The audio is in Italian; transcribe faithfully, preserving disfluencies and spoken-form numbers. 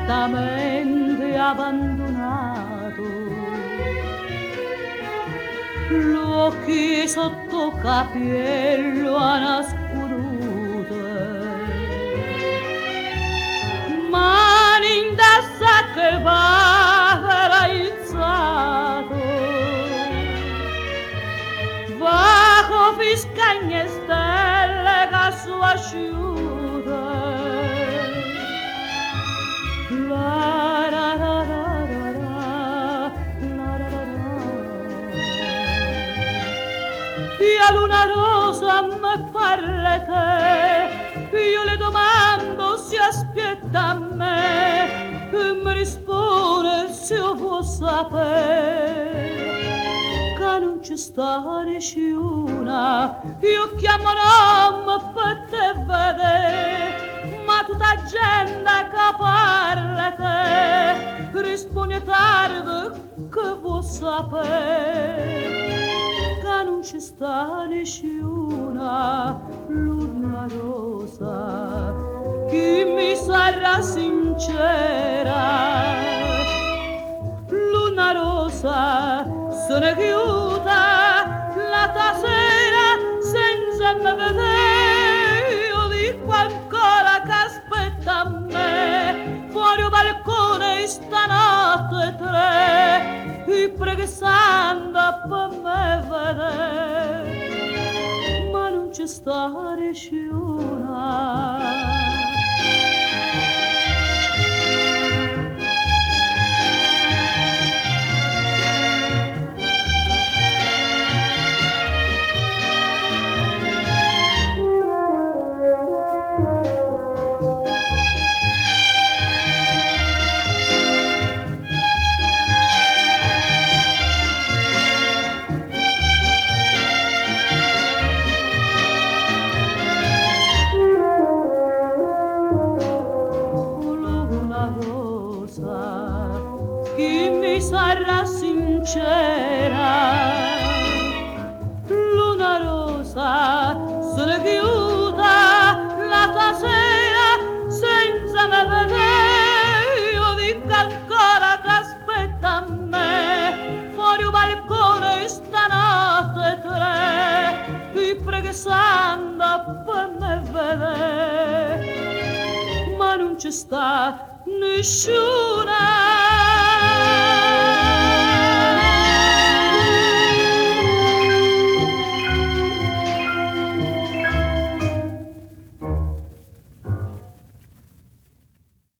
tristemente abbandonato, l'occhi sotto capello a nascurute, mani in testa che va ilzato, vago fiscagne stelle che su asciute, la la la la la la la la la. Via luna rosa me parla te, io le domando se aspetta a me, e mi risponde se io vuoi sapere che non ci sta nessuno, io chiamo nome per te vedere, ma tutta gente che parla te risponde tardi che vuoi sapere che non ci sta nessuno, luna rosa, chi mi sarà sincera, luna rosa, sono chiusa la tua sera senza me vedere, io dico ancora che aspetta a me, fuori il balcone stanotte tre, e pregando per me vedere, ma non ci sta nessuno. Sarà sincera, luna rosa, sono chiusa la tua sera senza me vedere, io dico ancora che aspetta a me, fuori il balcone stanotte tre, e pregando per me vedere, ma non ci sta nessuno.